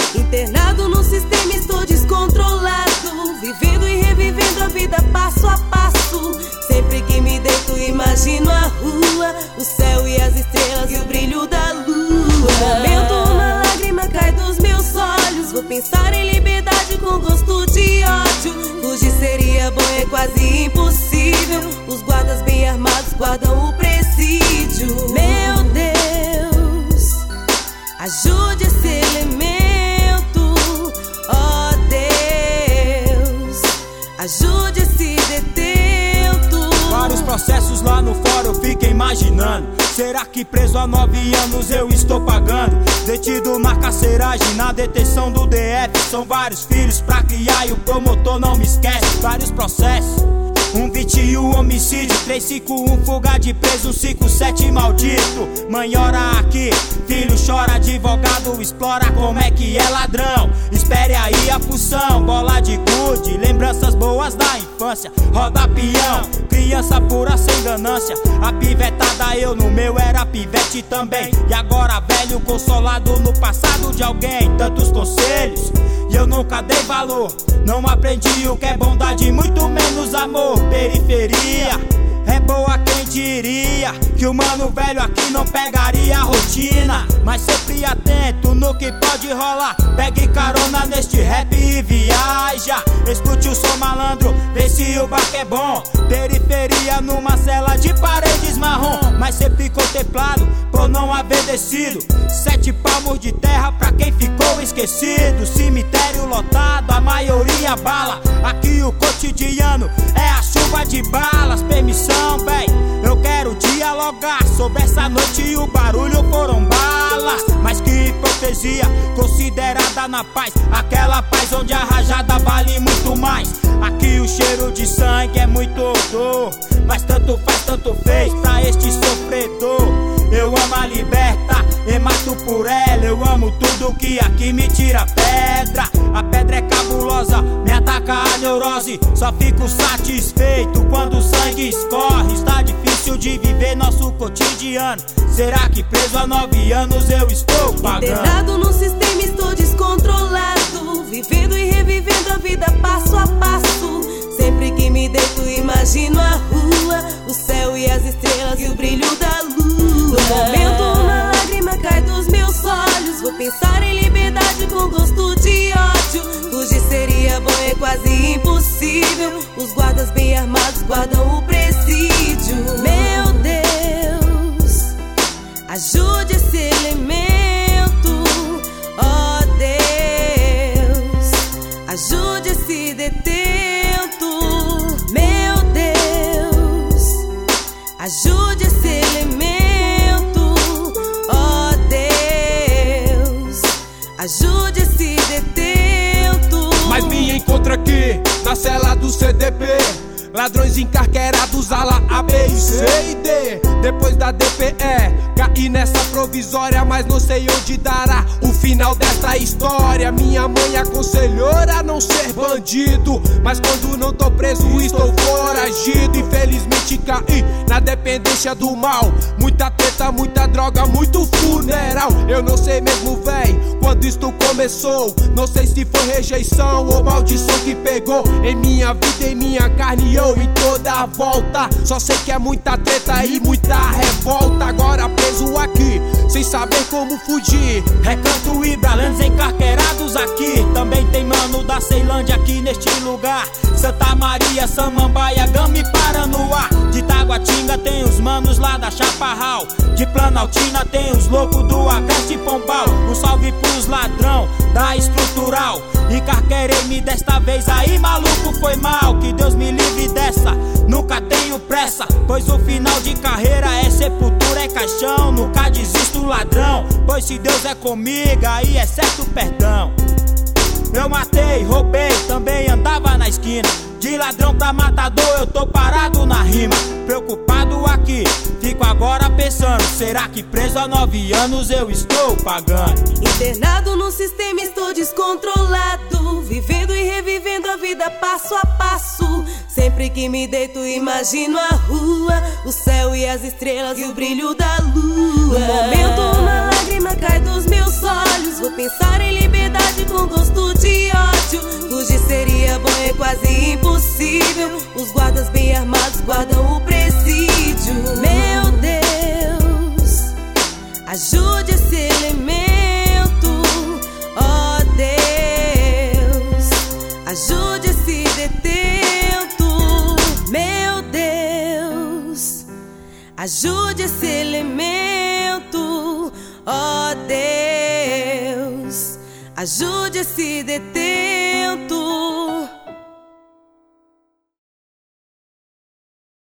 Internado no sistema, estou descontrolado, vivendo e revivendo a vida passo a passo. Sempre que me deito imagino a rua, o céu e as estrelas e o brilho da lua. No momento uma lágrima cai dos meus olhos, vou pensar em liberdade com gosto de ódio. Fugir seria bom, é quase impossível, os guardas bem armados guardam o presídio. Meu Deus, ajude esse elemento, ó Deus, ajude esse detento. Vários processos lá no fórum eu fico imaginando, será que preso há 9 anos eu estou pagando? Detido na carceragem, na detenção do DF, são vários filhos pra criar e o promotor não me esquece. Vários processos, 121 homicídio, 351 fuga de preso, 157 maldito. Mãe ora aqui, filho chora, advogado explora como é que é ladrão. Espere aí a função, bola de gude, lembranças boas da infância. Roda peão, criança pura sem ganância. A pivetada eu no meu era pivete também. E agora velho consolado no passado de alguém. Tantos conselhos e eu nunca dei valor, não aprendi o que é bondade, muito menos amor. Periferia é boa, quem diria que o mano velho aqui não pegaria a rotina. Mas sempre atento no que pode rolar, pegue carona neste rap e viaja. Escute o som malandro, vê se o baque é bom. Periferia numa cela de paredes marrom, mas sempre contemplado por não haver descido. 7 palmos de terra pra quem ficou esquecido. Cemitério lotado, a maioria bala. Aqui o cotidiano é a chuva de balas. Permissão, véi, eu quero dialogar sobre essa noite e o barulho foram balas. Mas que hipocrisia, considerada na paz, aquela paz onde a rajada vale muito mais. Aqui o cheiro de sangue é muito odor, mas tanto faz, tanto fez pra este sofredor. Eu amo a liberta, e mato por ela. Eu amo tudo que aqui me tira pedra. A pedra é cabulosa, me ataca a neurose. Só fico satisfeito quando o sangue escorre. Está difícil de viver nosso cotidiano, será que preso há 9 anos eu estou pagando? Internado no sistema, estou descontrolado, vivendo e revivendo a vida passo a passo. Sempre que me deito imagino a rua, o céu e as estrelas e o brilho da lua. No momento uma lágrima cai dos meus olhos, vou pensar em liberdade com gosto de ódio. Fugir seria bom, é quase impossível, os guardas bem armados guardam o presídio. Meu Deus, ajude esse elemento, ó Deus, ajude esse detento. Meu Deus, ajude esse elemento, ó Deus, ajude esse detento. Mas me encontra aqui na cela do CDP, ladrões encarquerados, ala A, B, C e D. Depois da DPE, caí nessa provisória, mas não sei onde dará o final desta história. Minha mãe aconselhou a não ser bandido, mas quando não tô preso estou foragido. Infelizmente caí na dependência do mal, muita treta, muita droga, muito funeral. Eu não sei mesmo, véi, quando isto começou. Não sei se foi rejeição ou maldição que pegou em minha vida, em minha carne ou em toda a volta. Só sei que é muita treta e muita revolta. Agora preso aqui, sem saber como fugir. Recanto e Bralandes encarquerados aqui. Também tem mano da Ceilândia aqui neste lugar. Santa Maria, Samambaia, Gama e Paranoá. De Taguatinga tem os manos lá da Chaparral. De Planaltina tem os loucos do Agreste e Pombal. Um salve pros ladrão da estrutural. Encarquerei-me desta vez aí, maluco, foi mal. Que Deus me livre dessa, nunca tenho pressa, pois o final de carreira é sepultura, é caixão. Nunca desisto, ladrão, pois se Deus é comigo, aí é certo perdão. Eu matei, roubei, também andava na esquina. De ladrão pra matador eu tô parado na rima. Preocupado aqui, fico agora pensando, será que preso há 9 anos eu estou pagando? Internado no sistema, estou descontrolado, vivendo e revivendo a vida passo a passo. Sempre que me deito imagino a rua, o céu e as estrelas e o brilho da lua. No momento uma lágrima cai dos meus olhos. Vou pensar em liberdade com gosto de ódio. Fugir seria bom, é quase impossível. Os guardas bem armados guardam o presídio. Meu Deus, ajude esse elemento. Ó Deus, ajude esse detento. Meu Deus, ajude esse elemento. Ó Deus, ajude esse detento.